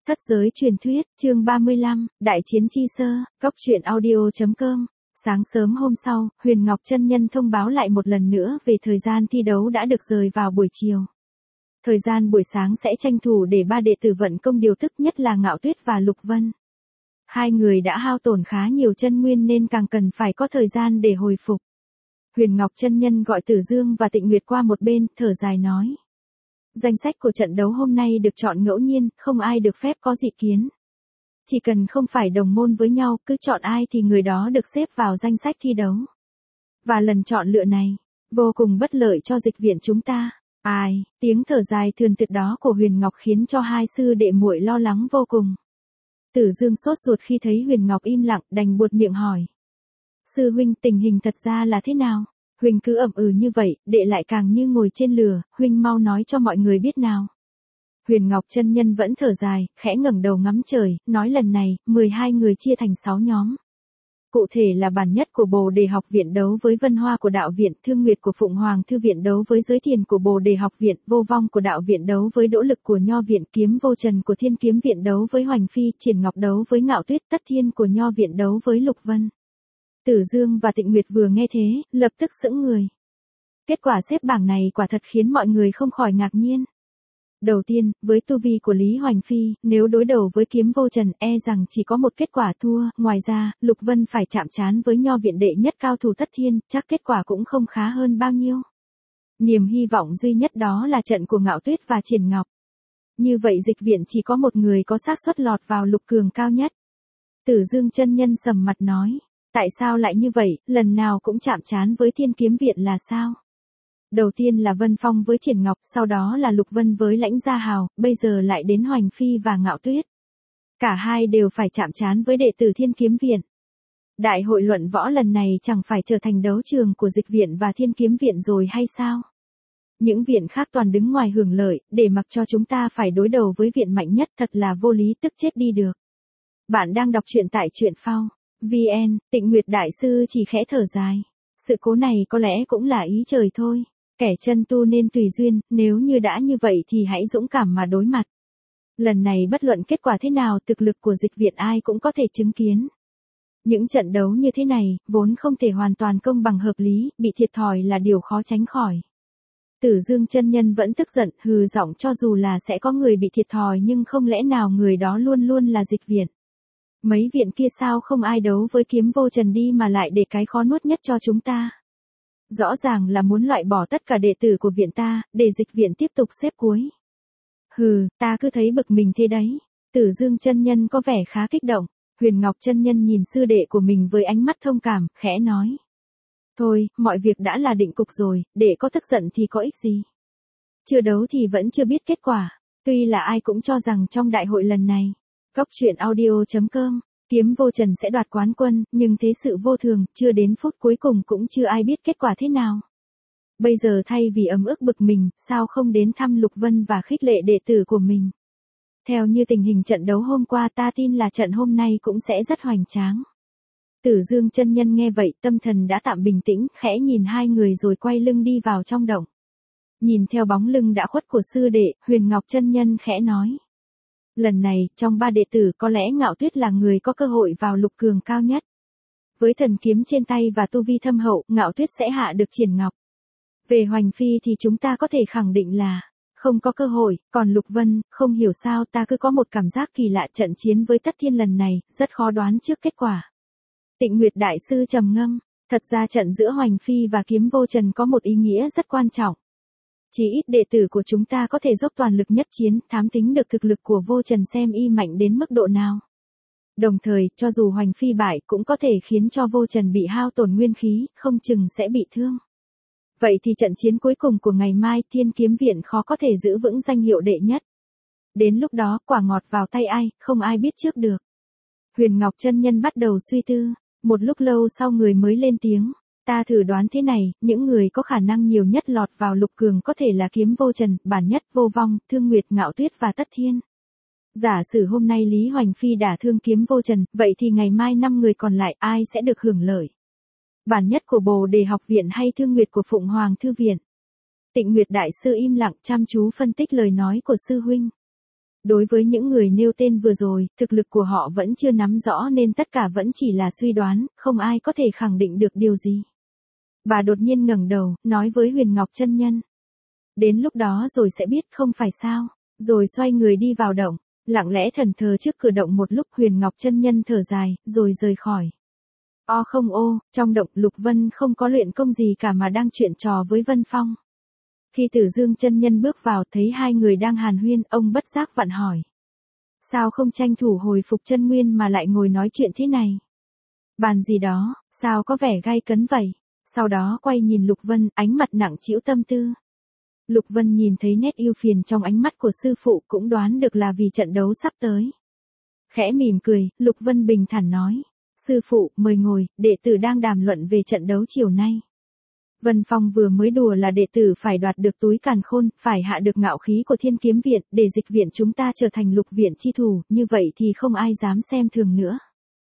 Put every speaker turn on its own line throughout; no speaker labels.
Thất giới truyền thuyết, chương 35, Đại chiến chi sơ, Cốc truyện audio.com. Sáng sớm hôm sau, Huyền Ngọc Chân Nhân thông báo lại một lần nữa về thời gian thi đấu đã được rời vào buổi chiều. Thời gian buổi sáng sẽ tranh thủ để ba đệ tử vận công điều tức, nhất là Ngạo Tuyết và Lục Vân. Hai người đã hao tổn khá nhiều chân nguyên nên càng cần phải có thời gian để hồi phục. Huyền Ngọc Chân Nhân gọi Tử Dương và Tịnh Nguyệt qua một bên, thở dài nói. Danh sách của trận đấu hôm nay được chọn ngẫu nhiên, không ai được phép có dị kiến. Chỉ cần không phải đồng môn với nhau, cứ chọn ai thì người đó được xếp vào danh sách thi đấu. Và lần chọn lựa này, vô cùng bất lợi cho dịch viện chúng ta. Ai, tiếng thở dài thườn thượt đó của Huyền Ngọc khiến cho hai sư đệ muội lo lắng vô cùng. Tử Dương sốt ruột khi thấy Huyền Ngọc im lặng, đành buột miệng hỏi. Sư huynh, tình hình thật ra là thế nào? Huynh cứ ậm ừ như vậy, đệ lại càng như ngồi trên lửa, huynh mau nói cho mọi người biết nào. Huyền Ngọc Chân Nhân vẫn thở dài, khẽ ngẩng đầu ngắm trời, nói lần này, 12 người chia thành 6 nhóm. Cụ thể là Bản Nhất của Bồ Đề Học Viện đấu với Vân Hoa của Đạo Viện, Thương Nguyệt của Phụng Hoàng Thư Viện đấu với Giới Thiền của Bồ Đề Học Viện, Vô Vong của Đạo Viện đấu với Đỗ Lực của Nho Viện, Kiếm Vô Trần của Thiên Kiếm Viện đấu với Hoành Phi, Triển Ngọc đấu với Ngạo Tuyết, Tất Thiên của Nho Viện đấu với Lục Vân. Tử Dương và Tịnh Nguyệt vừa nghe thế, lập tức sững người. Kết quả xếp bảng này quả thật khiến mọi người không khỏi ngạc nhiên. Đầu tiên, với tu vi của Lý Hoành Phi, nếu đối đầu với Kiếm Vô Trần e rằng chỉ có một kết quả thua, ngoài ra, Lục Vân phải chạm trán với Nho Viện đệ nhất cao thủ Tất Thiên, chắc kết quả cũng không khá hơn bao nhiêu. Niềm hy vọng duy nhất đó là trận của Ngạo Tuyết và Triển Ngọc. Như vậy dịch viện chỉ có một người có xác suất lọt vào lục cường cao nhất. Tử Dương chân nhân sầm mặt nói. Tại sao lại như vậy, lần nào cũng chạm trán với Thiên Kiếm Viện là sao? Đầu tiên là Vân Phong với Triển Ngọc, sau đó là Lục Vân với Lãnh Gia Hào, bây giờ lại đến Hoành Phi và Ngạo Tuyết. Cả hai đều phải chạm trán với đệ tử Thiên Kiếm Viện. Đại hội luận võ lần này chẳng phải trở thành đấu trường của Dịch Viện và Thiên Kiếm Viện rồi hay sao? Những viện khác toàn đứng ngoài hưởng lợi, để mặc cho chúng ta phải đối đầu với viện mạnh nhất, thật là vô lý, tức chết đi được. Bạn đang đọc truyện tại truyện phao VN, Tịnh Nguyệt Đại Sư chỉ khẽ thở dài. Sự cố này có lẽ cũng là ý trời thôi. Kẻ chân tu nên tùy duyên, nếu như đã như vậy thì hãy dũng cảm mà đối mặt. Lần này bất luận kết quả thế nào, thực lực của dịch viện ai cũng có thể chứng kiến. Những trận đấu như thế này, vốn không thể hoàn toàn công bằng hợp lý, bị thiệt thòi là điều khó tránh khỏi. Tử Dương chân nhân vẫn tức giận, hừ giọng, cho dù là sẽ có người bị thiệt thòi nhưng không lẽ nào người đó luôn luôn là dịch viện. Mấy viện kia sao không ai đấu với Kiếm Vô Trần đi mà lại để cái khó nuốt nhất cho chúng ta. Rõ ràng là muốn loại bỏ tất cả đệ tử của viện ta, để dịch viện tiếp tục xếp cuối. Hừ, ta cứ thấy bực mình thế đấy. Tử Dương chân nhân có vẻ khá kích động. Huyền Ngọc chân nhân nhìn sư đệ của mình với ánh mắt thông cảm, khẽ nói. Thôi, mọi việc đã là định cục rồi, để có tức giận thì có ích gì. Chưa đấu thì vẫn chưa biết kết quả. Tuy là ai cũng cho rằng trong đại hội lần này, Cốc truyện audio.com, Kiếm Vô Trần sẽ đoạt quán quân, nhưng thế sự vô thường, chưa đến phút cuối cùng cũng chưa ai biết kết quả thế nào. Bây giờ thay vì ấm ức bực mình, sao không đến thăm Lục Vân và khích lệ đệ tử của mình. Theo như tình hình trận đấu hôm qua, ta tin là trận hôm nay cũng sẽ rất hoành tráng. Tử Dương chân nhân nghe vậy, tâm thần đã tạm bình tĩnh, khẽ nhìn hai người rồi quay lưng đi vào trong động. Nhìn theo bóng lưng đã khuất của sư đệ, Huyền Ngọc chân nhân khẽ nói. Lần này, trong ba đệ tử có lẽ Ngạo Tuyết là người có cơ hội vào lục cường cao nhất. Với thần kiếm trên tay và tu vi thâm hậu, Ngạo Tuyết sẽ hạ được Triển Ngọc. Về Hoành Phi thì chúng ta có thể khẳng định là không có cơ hội, còn Lục Vân, không hiểu sao ta cứ có một cảm giác kỳ lạ, trận chiến với Tất Thiên lần này, rất khó đoán trước kết quả. Tịnh Nguyệt Đại Sư trầm ngâm, thật ra trận giữa Hoành Phi và Kiếm Vô Trần có một ý nghĩa rất quan trọng. Chỉ ít đệ tử của chúng ta có thể dốc toàn lực nhất chiến, thám tính được thực lực của Vô Trần xem y mạnh đến mức độ nào. Đồng thời, cho dù Hoành Phi bại cũng có thể khiến cho Vô Trần bị hao tổn nguyên khí, không chừng sẽ bị thương. Vậy thì trận chiến cuối cùng của ngày mai, Thiên Kiếm Viện khó có thể giữ vững danh hiệu đệ nhất. Đến lúc đó, quả ngọt vào tay ai, không ai biết trước được. Huyền Ngọc chân nhân bắt đầu suy tư, một lúc lâu sau người mới lên tiếng. Ta thử đoán thế này, những người có khả năng nhiều nhất lọt vào lục cường có thể là Kiếm Vô Trần, Bản Nhất, Vô Vong, Thương Nguyệt, Ngạo Tuyết và Tất Thiên. Giả sử hôm nay Lý Hoành Phi đả thương Kiếm Vô Trần, vậy thì ngày mai 5 người còn lại ai sẽ được hưởng lợi? Bản Nhất của Bồ Đề Học Viện hay Thương Nguyệt của Phụng Hoàng Thư Viện? Tịnh Nguyệt Đại Sư im lặng chăm chú phân tích lời nói của sư huynh. Đối với những người nêu tên vừa rồi, thực lực của họ vẫn chưa nắm rõ nên tất cả vẫn chỉ là suy đoán, không ai có thể khẳng định được điều gì. Bà đột nhiên ngẩng đầu, nói với Huyền Ngọc chân nhân. Đến lúc đó rồi sẽ biết không phải sao. Rồi xoay người đi vào động, lặng lẽ thần thờ trước cửa động một lúc. Huyền Ngọc chân nhân thở dài, rồi rời khỏi. Không ô, trong động Lục Vân không có luyện công gì cả mà đang chuyện trò với Vân Phong. Khi Tử Dương chân nhân bước vào thấy hai người đang hàn huyên, ông bất giác vặn hỏi. Sao không tranh thủ hồi phục chân nguyên mà lại ngồi nói chuyện thế này? Bàn gì đó, sao có vẻ gay cấn vậy? Sau đó quay nhìn Lục Vân, ánh mặt nặng trĩu tâm tư. Lục Vân nhìn thấy nét ưu phiền trong ánh mắt của sư phụ cũng đoán được là vì trận đấu sắp tới. Khẽ mỉm cười, Lục Vân bình thản nói. Sư phụ, mời ngồi, đệ tử đang đàm luận về trận đấu chiều nay. Vân Phong vừa mới đùa là đệ tử phải đoạt được túi càn khôn, phải hạ được ngạo khí của Thiên Kiếm Viện, để Dịch Viện chúng ta trở thành Lục Viện chi thủ, như vậy thì không ai dám xem thường nữa.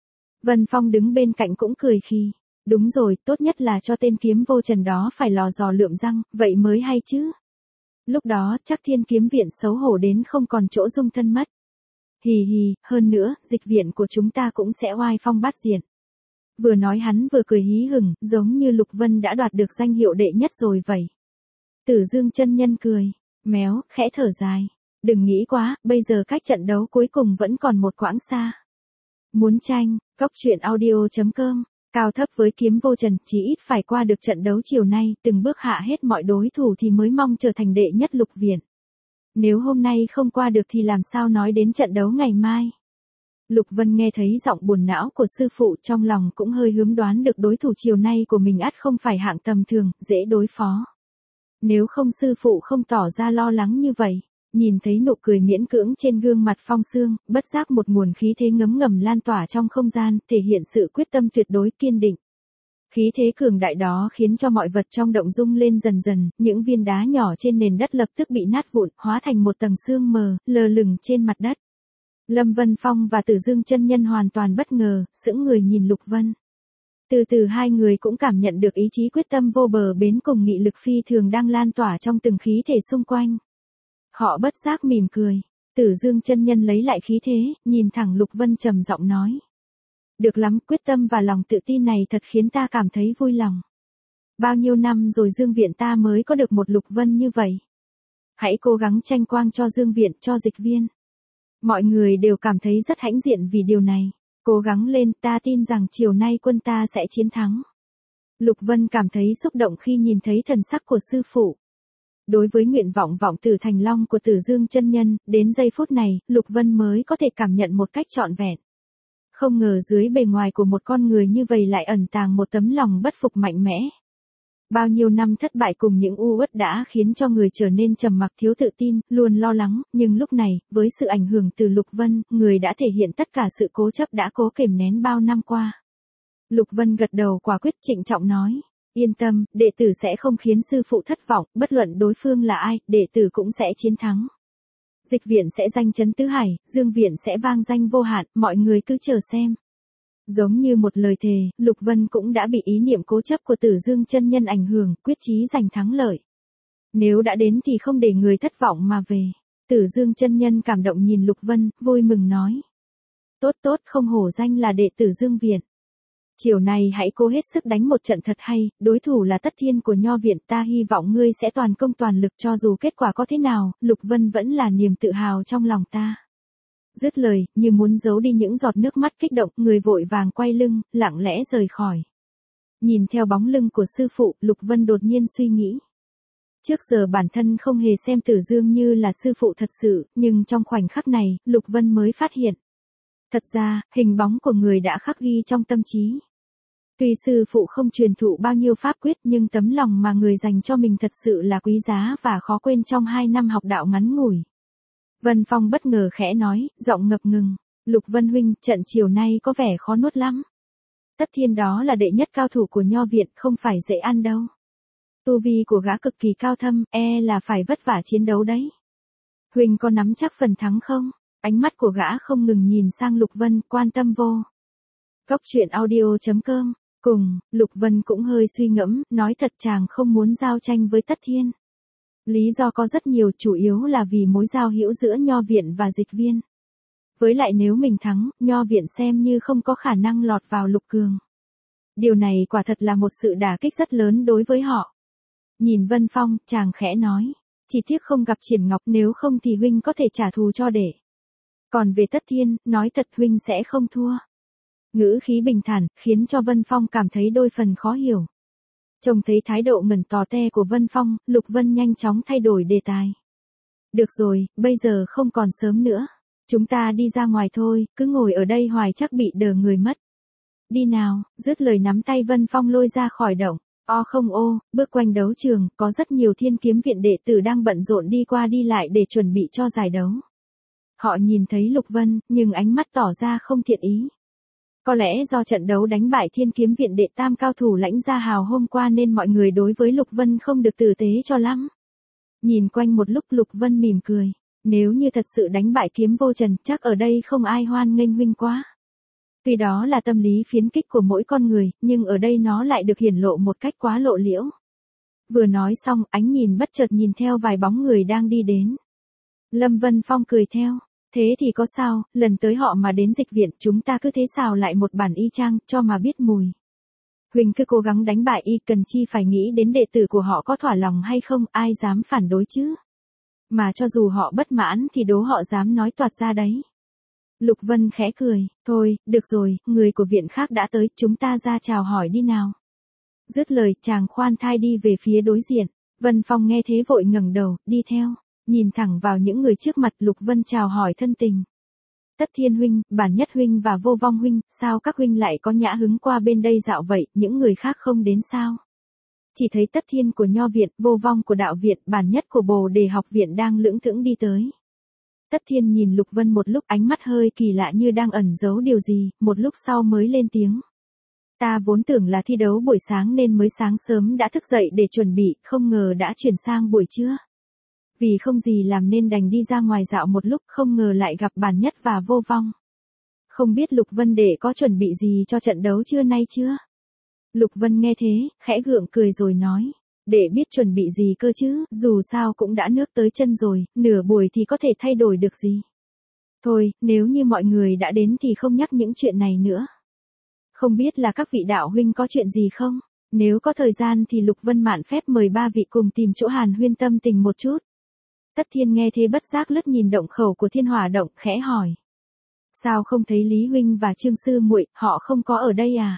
Vân Phong đứng bên cạnh cũng cười khi. Đúng rồi, tốt nhất là cho tên kiếm vô trần đó phải lò dò lượm răng, vậy mới hay chứ. Lúc đó chắc Thiên Kiếm Viện xấu hổ đến không còn chỗ dung thân mất. Hì hì, hơn nữa, Dịch Viện của chúng ta cũng sẽ oai phong bát diện. Vừa nói hắn vừa cười hí hửng, giống như Lục Vân đã đoạt được danh hiệu đệ nhất rồi vậy. Tử Dương chân nhân cười, méo, khẽ thở dài. Đừng nghĩ quá, bây giờ cách trận đấu cuối cùng vẫn còn một quãng xa. Muốn tranh, coctruyện.audio.com, cao thấp với kiếm vô trần, chỉ ít phải qua được trận đấu chiều nay, từng bước hạ hết mọi đối thủ thì mới mong trở thành đệ nhất Lục Viện. Nếu hôm nay không qua được thì làm sao nói đến trận đấu ngày mai. Lục Vân nghe thấy giọng buồn não của sư phụ, trong lòng cũng hơi hướng đoán được đối thủ chiều nay của mình ắt không phải hạng tầm thường, dễ đối phó. Nếu không sư phụ không tỏ ra lo lắng như vậy. Nhìn thấy nụ cười miễn cưỡng trên gương mặt Phong Sương, bất giác một nguồn khí thế ngấm ngầm lan tỏa trong không gian, thể hiện sự quyết tâm tuyệt đối kiên định. Khí thế cường đại đó khiến cho mọi vật trong động rung lên dần dần, những viên đá nhỏ trên nền đất lập tức bị nát vụn, hóa thành một tầng sương mờ, lờ lửng trên mặt đất. Lâm Vân Phong và Tử Dương chân nhân hoàn toàn bất ngờ, sững người nhìn Lục Vân. Từ từ hai người cũng cảm nhận được ý chí quyết tâm vô bờ bến cùng nghị lực phi thường đang lan tỏa trong từng khí thể xung quanh. Họ bất giác mỉm cười. Tử Dương chân nhân lấy lại khí thế, nhìn thẳng Lục Vân trầm giọng nói. Được lắm, quyết tâm và lòng tự tin này thật khiến ta cảm thấy vui lòng. Bao nhiêu năm rồi Dương Viện ta mới có được một Lục Vân như vậy. Hãy cố gắng tranh quang cho Dương Viện, cho Dịch Viên. Mọi người đều cảm thấy rất hãnh diện vì điều này. Cố gắng lên, ta tin rằng chiều nay quân ta sẽ chiến thắng. Lục Vân cảm thấy xúc động khi nhìn thấy thần sắc của sư phụ. Đối với nguyện vọng vọng tử thành long của Tử Dương chân nhân, đến giây phút này, Lục Vân mới có thể cảm nhận một cách trọn vẹn. Không ngờ dưới bề ngoài của một con người như vậy lại ẩn tàng một tấm lòng bất phục mạnh mẽ. Bao nhiêu năm thất bại cùng những u uất đã khiến cho người trở nên trầm mặc thiếu tự tin, luôn lo lắng, nhưng lúc này, với sự ảnh hưởng từ Lục Vân, người đã thể hiện tất cả sự cố chấp đã cố kềm nén bao năm qua. Lục Vân gật đầu quả quyết trịnh trọng nói. Yên tâm, đệ tử sẽ không khiến sư phụ thất vọng, bất luận đối phương là ai, đệ tử cũng sẽ chiến thắng. Dịch Viện sẽ danh chấn tứ hải, Dương Viện sẽ vang danh vô hạn, mọi người cứ chờ xem. Giống như một lời thề, Lục Vân cũng đã bị ý niệm cố chấp của Tử Dương chân nhân ảnh hưởng, quyết chí giành thắng lợi. Nếu đã đến thì không để người thất vọng mà về. Tử Dương chân nhân cảm động nhìn Lục Vân, vui mừng nói. Tốt tốt, không hổ danh là đệ tử Dương Viện. Chiều nay hãy cố hết sức đánh một trận thật hay, đối thủ là Tất Thiên của Nho Viện, ta hy vọng ngươi sẽ toàn công toàn lực cho dù kết quả có thế nào, Lục Vân vẫn là niềm tự hào trong lòng ta. Dứt lời, như muốn giấu đi những giọt nước mắt kích động, người vội vàng quay lưng, lặng lẽ rời khỏi. Nhìn theo bóng lưng của sư phụ, Lục Vân đột nhiên suy nghĩ. Trước giờ bản thân không hề xem Tử Dương như là sư phụ thật sự, nhưng trong khoảnh khắc này, Lục Vân mới phát hiện. Thật ra, hình bóng của người đã khắc ghi trong tâm trí. Tuy sư phụ không truyền thụ bao nhiêu pháp quyết nhưng tấm lòng mà người dành cho mình thật sự là quý giá và khó quên trong 2 năm học đạo ngắn ngủi. Vân Phong bất ngờ khẽ nói, giọng ngập ngừng. Lục Vân huynh, trận chiều nay có vẻ khó nuốt lắm. Tất Thiên đó là đệ nhất cao thủ của Nho Viện, không phải dễ ăn đâu. Tu vi của gã cực kỳ cao thâm, là phải vất vả chiến đấu đấy. Huynh có nắm chắc phần thắng không? Ánh mắt của gã không ngừng nhìn sang Lục Vân, quan tâm vô. Coctruyện.audio.com. Cùng, Lục Vân cũng hơi suy ngẫm, nói thật chàng không muốn giao tranh với Tất Thiên. Lý do có rất nhiều, chủ yếu là vì mối giao hữu giữa Nho viện và Dịch viên. Với lại nếu mình thắng, Nho viện xem như không có khả năng lọt vào Lục Cường. Điều này quả thật là một sự đả kích rất lớn đối với họ. Nhìn Vân Phong, chàng khẽ nói. Chỉ tiếc không gặp Triển Ngọc, nếu không thì huynh có thể trả thù cho đệ. Còn về Tất Thiên, nói thật huynh sẽ không thua. Ngữ khí bình thản, khiến cho Vân Phong cảm thấy đôi phần khó hiểu. Trông thấy thái độ ngẩn tò te của Vân Phong, Lục Vân nhanh chóng thay đổi đề tài. Được rồi, bây giờ không còn sớm nữa. Chúng ta đi ra ngoài thôi, cứ ngồi ở đây hoài chắc bị đờ người mất. Đi nào, dứt lời nắm tay Vân Phong lôi ra khỏi động. Không bước quanh đấu trường, có rất nhiều Thiên Kiếm viện đệ tử đang bận rộn đi qua đi lại để chuẩn bị cho giải đấu. Họ nhìn thấy Lục Vân, nhưng ánh mắt tỏ ra không thiện ý. Có lẽ do trận đấu đánh bại Thiên Kiếm viện đệ tam cao thủ Lãnh Gia Hào hôm qua nên mọi người đối với Lục Vân không được tử tế cho lắm. Nhìn quanh một lúc Lục Vân mỉm cười. Nếu như thật sự đánh bại Kiếm Vô Trần, chắc ở đây không ai hoan nghênh huynh quá. Tuy đó là tâm lý phiến kích của mỗi con người, nhưng ở đây nó lại được hiển lộ một cách quá lộ liễu. Vừa nói xong, ánh nhìn bất chợt nhìn theo vài bóng người đang đi đến. Lâm Vân Phong cười theo. Thế thì có sao, lần tới họ mà đến Dịch viện, chúng ta cứ thế xào lại một bản y chang, cho mà biết mùi. Huỳnh cứ cố gắng đánh bại y, cần chi phải nghĩ đến đệ tử của họ có thỏa lòng hay không, ai dám phản đối chứ. Mà cho dù họ bất mãn thì đố họ dám nói toạc ra đấy. Lục Vân khẽ cười, thôi, được rồi, người của viện khác đã tới, chúng ta ra chào hỏi đi nào. Dứt lời, chàng khoan thai đi về phía đối diện. Vân Phong nghe thế vội ngẩng đầu, đi theo. Nhìn thẳng vào những người trước mặt, Lục Vân chào hỏi thân tình. Tất Thiên huynh, Bản Nhất huynh và Vô Vong huynh, sao các huynh lại có nhã hứng qua bên đây dạo vậy, những người khác không đến sao? Chỉ thấy Tất Thiên của Nho viện, Vô Vong của Đạo viện, Bản Nhất của Bồ Đề học viện đang lững thững đi tới. Tất Thiên nhìn Lục Vân một lúc, ánh mắt hơi kỳ lạ như đang ẩn giấu điều gì, một lúc sau mới lên tiếng. Ta vốn tưởng là thi đấu buổi sáng nên mới sáng sớm đã thức dậy để chuẩn bị, không ngờ đã chuyển sang buổi trưa. Vì không gì làm nên đành đi ra ngoài dạo một lúc, không ngờ lại gặp Bản Nhất và Vô Vong. Không biết Lục Vân đệ có chuẩn bị gì cho trận đấu trưa nay chưa? Lục Vân nghe thế, khẽ gượng cười rồi nói. Đệ biết chuẩn bị gì cơ chứ, dù sao cũng đã nước tới chân rồi, nửa buổi thì có thể thay đổi được gì. Thôi, nếu như mọi người đã đến thì không nhắc những chuyện này nữa. Không biết là các vị đạo huynh có chuyện gì không? Nếu có thời gian thì Lục Vân mạn phép mời ba vị cùng tìm chỗ hàn huyên tâm tình một chút. Tất Thiên nghe thế bất giác lướt nhìn động khẩu của Thiên Hỏa động, khẽ hỏi. Sao không thấy Lý huynh và Trương sư muội, họ không có ở đây à?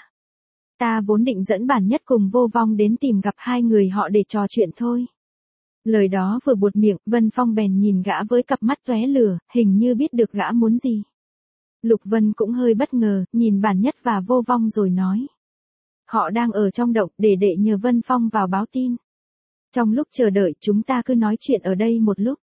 Ta vốn định dẫn Bản Nhất cùng Vô Vong đến tìm gặp hai người họ để trò chuyện thôi. Lời đó vừa buột miệng, Vân Phong bèn nhìn gã với cặp mắt tóe lửa, hình như biết được gã muốn gì. Lục Vân cũng hơi bất ngờ, nhìn Bản Nhất và Vô Vong rồi nói. Họ đang ở trong động, để đệ nhờ Vân Phong vào báo tin. Trong lúc chờ đợi chúng ta cứ nói chuyện ở đây một lúc.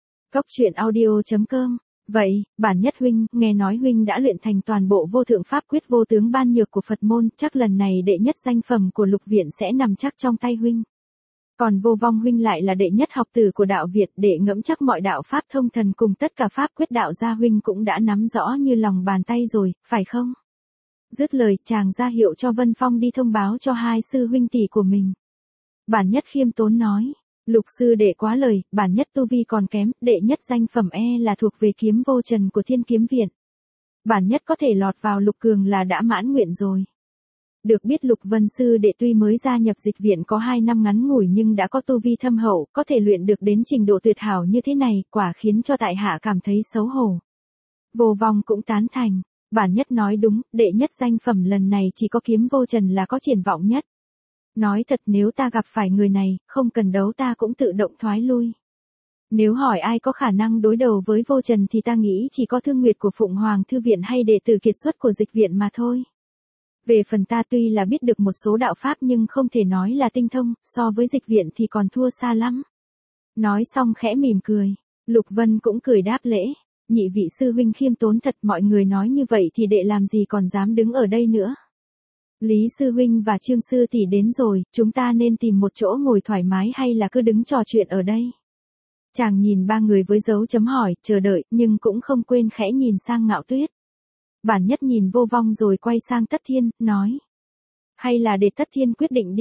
Coctruyện.audio.com. Vậy, Bản Nhất huynh, nghe nói huynh đã luyện thành toàn bộ vô thượng pháp quyết vô tướng ban nhược của Phật môn, chắc lần này đệ nhất danh phẩm của Lục viện sẽ nằm chắc trong tay huynh. Còn Vô Vong huynh lại là đệ nhất học tử của Đạo Việt, đệ ngẫm chắc mọi đạo pháp thông thần cùng tất cả pháp quyết đạo gia huynh cũng đã nắm rõ như lòng bàn tay rồi, phải không? Dứt lời, chàng ra hiệu cho Vân Phong đi thông báo cho hai sư huynh tỷ của mình. Bản Nhất khiêm tốn nói. Lục sư đệ quá lời, Bản Nhất tu vi còn kém, đệ nhất danh phẩm là thuộc về Kiếm Vô Trần của Thiên Kiếm viện. Bản Nhất có thể lọt vào Lục Cường là đã mãn nguyện rồi. Được biết Lục Vân sư đệ tuy mới gia nhập Dịch viện có 2 năm ngắn ngủi nhưng đã có tu vi thâm hậu, có thể luyện được đến trình độ tuyệt hảo như thế này, quả khiến cho tại hạ cảm thấy xấu hổ. Vô Vong cũng tán thành. Bản Nhất nói đúng, đệ nhất danh phẩm lần này chỉ có Kiếm Vô Trần là có triển vọng nhất. Nói thật, nếu ta gặp phải người này, không cần đấu ta cũng tự động thoái lui. Nếu hỏi ai có khả năng đối đầu với Vô Trần thì ta nghĩ chỉ có Thương Nguyệt của Phụng Hoàng Thư viện hay đệ tử kiệt xuất của Dịch viện mà thôi. Về phần ta tuy là biết được một số đạo pháp nhưng không thể nói là tinh thông, so với Dịch viện thì còn thua xa lắm. Nói xong khẽ mỉm cười, Lục Vân cũng cười đáp lễ. Nhị vị sư huynh khiêm tốn thật, mọi người nói như vậy thì đệ làm gì còn dám đứng ở đây nữa. Lý sư huynh và Trương sư tỷ đến rồi, chúng ta nên tìm một chỗ ngồi thoải mái hay là cứ đứng trò chuyện ở đây? Chàng nhìn ba người với dấu chấm hỏi, chờ đợi, nhưng cũng không quên khẽ nhìn sang Ngạo Tuyết. Bản Nhất nhìn Vô Vong rồi quay sang Tất Thiên, nói. Hay là để Tất Thiên quyết định đi.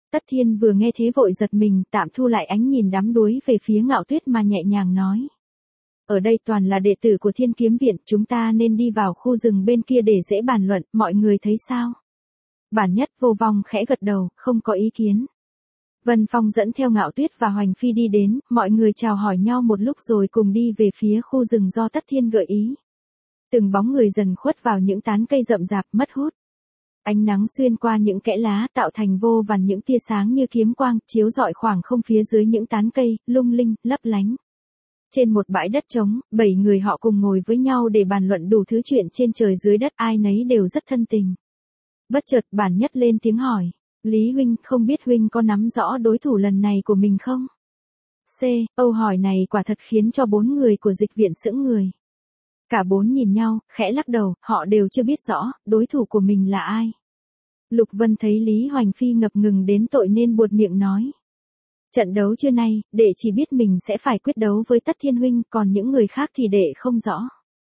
Tất Thiên vừa nghe thế vội giật mình, tạm thu lại ánh nhìn đắm đuối về phía Ngạo Tuyết mà nhẹ nhàng nói. Ở đây toàn là đệ tử của Thiên Kiếm Viện, chúng ta nên đi vào khu rừng bên kia để dễ bàn luận, mọi người thấy sao? Bản Nhất Vô Vong khẽ gật đầu, không có ý kiến. Vân Phong dẫn theo Ngạo Tuyết và Hoành Phi đi đến, mọi người chào hỏi nhau một lúc rồi cùng đi về phía khu rừng do Tất Thiên gợi ý. Từng bóng người dần khuất vào những tán cây rậm rạp mất hút. Ánh nắng xuyên qua những kẽ lá tạo thành vô vàn những tia sáng như kiếm quang, chiếu rọi khoảng không phía dưới những tán cây, lung linh, lấp lánh. Trên một bãi đất trống, 7 người họ cùng ngồi với nhau để bàn luận đủ thứ chuyện trên trời dưới đất, ai nấy đều rất thân tình. Bất chợt Bản Nhất lên tiếng hỏi, Lý huynh, không biết huynh có nắm rõ đối thủ lần này của mình không? Câu hỏi này quả thật khiến cho 4 người của dịch viện sững người. Cả 4 nhìn nhau, khẽ lắc đầu, họ đều chưa biết rõ, đối thủ của mình là ai. Lục Vân thấy Lý Hoành Phi ngập ngừng đến tội nên buột miệng nói. Trận đấu trưa nay, đệ chỉ biết mình sẽ phải quyết đấu với Tất Thiên huynh, còn những người khác thì đệ không rõ.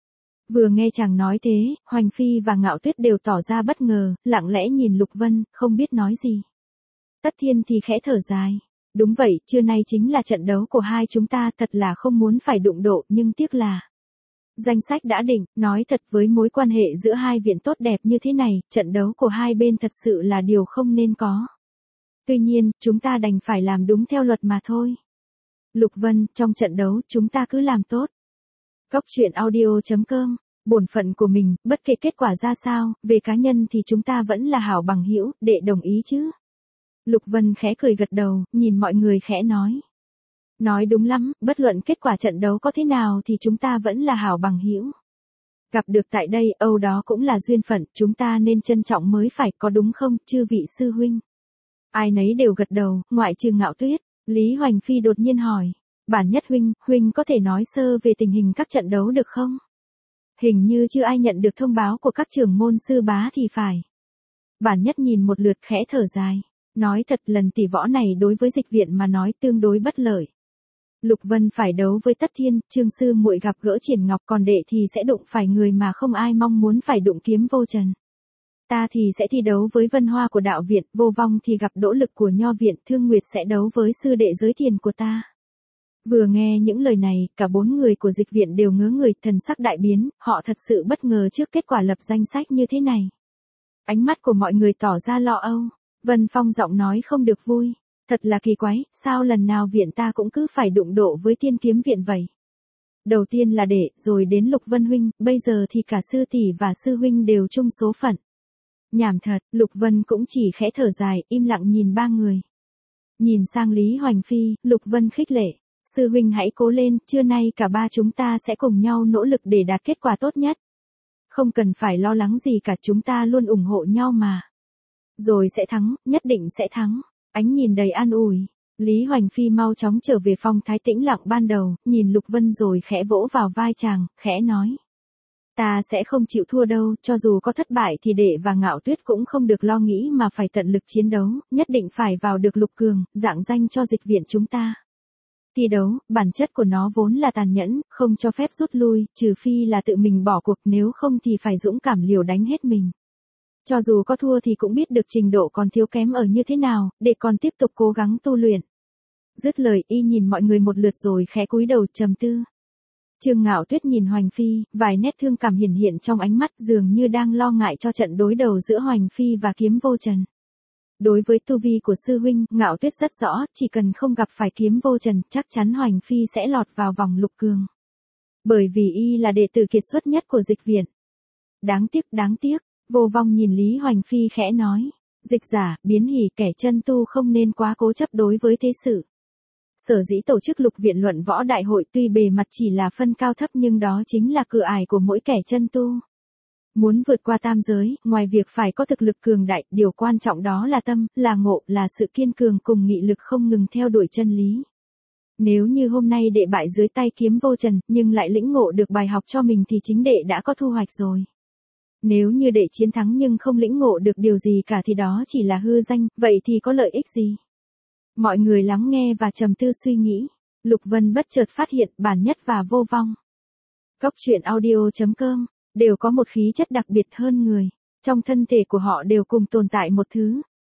Vừa nghe chàng nói thế, Hoành Phi và Ngạo Tuyết đều tỏ ra bất ngờ, lặng lẽ nhìn Lục Vân, không biết nói gì. Tất Thiên thì khẽ thở dài. Đúng vậy, trưa nay chính là trận đấu của hai chúng ta, thật là không muốn phải đụng độ, nhưng tiếc là danh sách đã định, nói thật với mối quan hệ giữa hai viện tốt đẹp như thế này, trận đấu của hai bên thật sự là điều không nên có. Tuy nhiên, chúng ta đành phải làm đúng theo luật mà thôi. Lục Vân, trong trận đấu, chúng ta cứ làm tốt. Cóc truyện audio.com, bổn phận của mình, bất kể kết quả ra sao, về cá nhân thì chúng ta vẫn là hảo bằng hữu, đệ đồng ý chứ? Lục Vân khẽ cười gật đầu, nhìn mọi người khẽ nói. Nói đúng lắm, bất luận kết quả trận đấu có thế nào thì chúng ta vẫn là hảo bằng hữu. Gặp được tại đây, Âu đó cũng là duyên phận, chúng ta nên trân trọng mới phải, có đúng không, chư vị sư huynh? Ai nấy đều gật đầu, ngoại trừ Ngạo Tuyết. Lý Hoành Phi đột nhiên hỏi. Bản Nhất huynh có thể nói sơ về tình hình các trận đấu được không? Hình như chưa ai nhận được thông báo của các trưởng môn sư bá thì phải. Bản Nhất nhìn một lượt khẽ thở dài. Nói thật, lần tỷ võ này đối với dịch viện mà nói tương đối bất lợi. Lục Vân phải đấu với Tất Thiên, Trương sư muội gặp gỡ Triển Ngọc, còn đệ thì sẽ đụng phải người mà không ai mong muốn phải đụng, Kiếm Vô Trần. Ta thì sẽ thi đấu với Vân Hoa của đạo viện, Vô Vong thì gặp Đỗ Lực của Nho viện, Thương Nguyệt sẽ đấu với sư đệ Giới Thiền của ta. Vừa nghe những lời này, cả 4 người của dịch viện đều ngớ người, thần sắc đại biến, họ thật sự bất ngờ trước kết quả lập danh sách như thế này. Ánh mắt của mọi người tỏ ra lo âu. Vân Phong giọng nói không được vui. Thật là kỳ quái, sao lần nào viện ta cũng cứ phải đụng độ với Thiên Kiếm viện vậy? Đầu tiên là đệ, rồi đến Lục Vân huynh, bây giờ thì cả sư tỷ và sư huynh đều chung số phận. Nhảm thật, Lục Vân cũng chỉ khẽ thở dài, im lặng nhìn 3 người. Nhìn sang Lý Hoành Phi, Lục Vân khích lệ. Sư huynh hãy cố lên, trưa nay cả 3 chúng ta sẽ cùng nhau nỗ lực để đạt kết quả tốt nhất. Không cần phải lo lắng gì cả, chúng ta luôn ủng hộ nhau mà. Rồi sẽ thắng, nhất định sẽ thắng. Ánh nhìn đầy an ủi. Lý Hoành Phi mau chóng trở về phong thái tĩnh lặng ban đầu, nhìn Lục Vân rồi khẽ vỗ vào vai chàng, khẽ nói. Ta sẽ không chịu thua đâu, cho dù có thất bại thì đệ và Ngạo Tuyết cũng không được lo nghĩ mà phải tận lực chiến đấu, nhất định phải vào được lục cường, dạng danh cho dịch viện chúng ta. Thi đấu, bản chất của nó vốn là tàn nhẫn, không cho phép rút lui, trừ phi là tự mình bỏ cuộc, nếu không thì phải dũng cảm liều đánh hết mình. Cho dù có thua thì cũng biết được trình độ còn thiếu kém ở như thế nào, để còn tiếp tục cố gắng tu luyện. Dứt lời, y nhìn mọi người một lượt rồi khẽ cúi đầu trầm tư. Trương Ngạo Tuyết nhìn Hoành Phi, vài nét thương cảm hiển hiện trong ánh mắt, dường như đang lo ngại cho trận đối đầu giữa Hoành Phi và Kiếm Vô Trần. Đối với tu vi của sư huynh, Ngạo Tuyết rất rõ, chỉ cần không gặp phải Kiếm Vô Trần, chắc chắn Hoành Phi sẽ lọt vào vòng lục cường. Bởi vì y là đệ tử kiệt xuất nhất của dịch viện. Đáng tiếc, Vô Vong nhìn Lý Hoành Phi khẽ nói. Dịch giả, biến hỉ, kẻ chân tu không nên quá cố chấp đối với thế sự. Sở dĩ tổ chức lục viện luận võ đại hội tuy bề mặt chỉ là phân cao thấp nhưng đó chính là cửa ải của mỗi kẻ chân tu. Muốn vượt qua tam giới, ngoài việc phải có thực lực cường đại, điều quan trọng đó là tâm, là ngộ, là sự kiên cường cùng nghị lực không ngừng theo đuổi chân lý. Nếu như hôm nay đệ bại dưới tay Kiếm Vô Trần, nhưng lại lĩnh ngộ được bài học cho mình thì chính đệ đã có thu hoạch rồi. Nếu như đệ chiến thắng nhưng không lĩnh ngộ được điều gì cả thì đó chỉ là hư danh, vậy thì có lợi ích gì? Mọi người lắng nghe và trầm tư suy nghĩ. Lục Vân bất chợt phát hiện Bản Nhất và Vô Vong. Cóc truyện audio.com, đều có một khí chất đặc biệt hơn người. Trong thân thể của họ đều cùng tồn tại một thứ.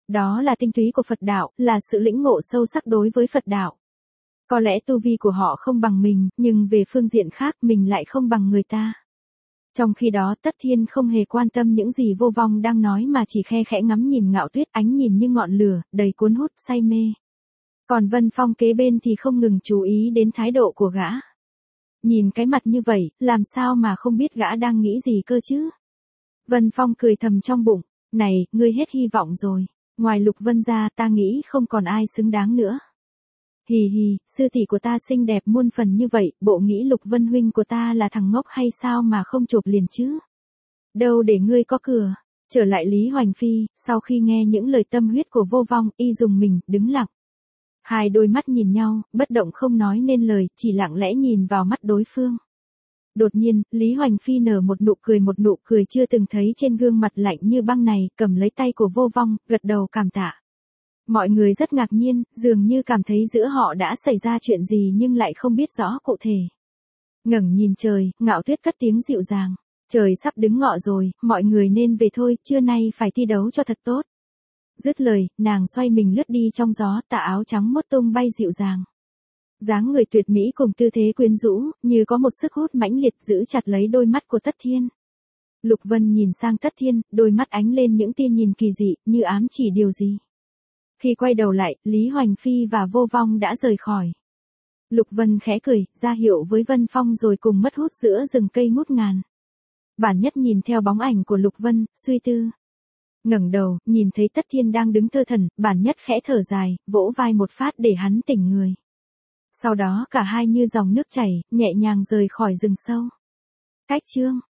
Đó là tinh túy của Phật đạo, là sự lĩnh ngộ sâu sắc đối với Phật đạo. Có lẽ tu vi của họ không bằng mình, nhưng về phương diện khác mình lại không bằng người ta. Trong khi đó Tất Thiên không hề quan tâm những gì Vô Vong đang nói mà chỉ khe khẽ ngắm nhìn Ngạo Tuyết, ánh nhìn như ngọn lửa, đầy cuốn hút, say mê. Còn Vân Phong kế bên thì không ngừng chú ý đến thái độ của gã. Nhìn cái mặt như vậy, làm sao mà không biết gã đang nghĩ gì cơ chứ? Vân Phong cười thầm trong bụng, này, ngươi hết hy vọng rồi. Ngoài Lục Vân ra ta nghĩ không còn ai xứng đáng nữa. Hì hì, sư tỷ của ta xinh đẹp muôn phần như vậy, bộ nghĩ Lục Vân huynh của ta là thằng ngốc hay sao mà không chộp liền chứ? Đâu để ngươi có cửa. Trở lại Lý Hoành Phi, sau khi nghe những lời tâm huyết của Vô Vong, y dùng mình, đứng lặng. Hai đôi mắt nhìn nhau, bất động không nói nên lời, chỉ lặng lẽ nhìn vào mắt đối phương. Đột nhiên, Lý Hoành Phi nở một nụ cười chưa từng thấy trên gương mặt lạnh như băng này, cầm lấy tay của Vô Vong, gật đầu cảm tạ. Mọi người rất ngạc nhiên, dường như cảm thấy giữa họ đã xảy ra chuyện gì nhưng lại không biết rõ cụ thể. Ngẩng nhìn trời, Ngạo Tuyết cất tiếng dịu dàng. Trời sắp đứng ngọ rồi, mọi người nên về thôi, trưa nay phải thi đấu cho thật tốt. Dứt lời, nàng xoay mình lướt đi trong gió, tà áo trắng mốt tung bay dịu dàng. Dáng người tuyệt mỹ cùng tư thế quyến rũ, như có một sức hút mãnh liệt giữ chặt lấy đôi mắt của Tất Thiên. Lục Vân nhìn sang Tất Thiên, đôi mắt ánh lên những tia nhìn kỳ dị, như ám chỉ điều gì. Khi quay đầu lại, Lý Hoành Phi và Vô Vong đã rời khỏi. Lục Vân khẽ cười, ra hiệu với Vân Phong rồi cùng mất hút giữa rừng cây ngút ngàn. Bản Nhất nhìn theo bóng ảnh của Lục Vân, suy tư. Ngẩng đầu, nhìn thấy Tất Thiên đang đứng thơ thẩn, Bản Nhất khẽ thở dài, vỗ vai một phát để hắn tỉnh người. Sau đó cả hai như dòng nước chảy, nhẹ nhàng rời khỏi rừng sâu. Cách chương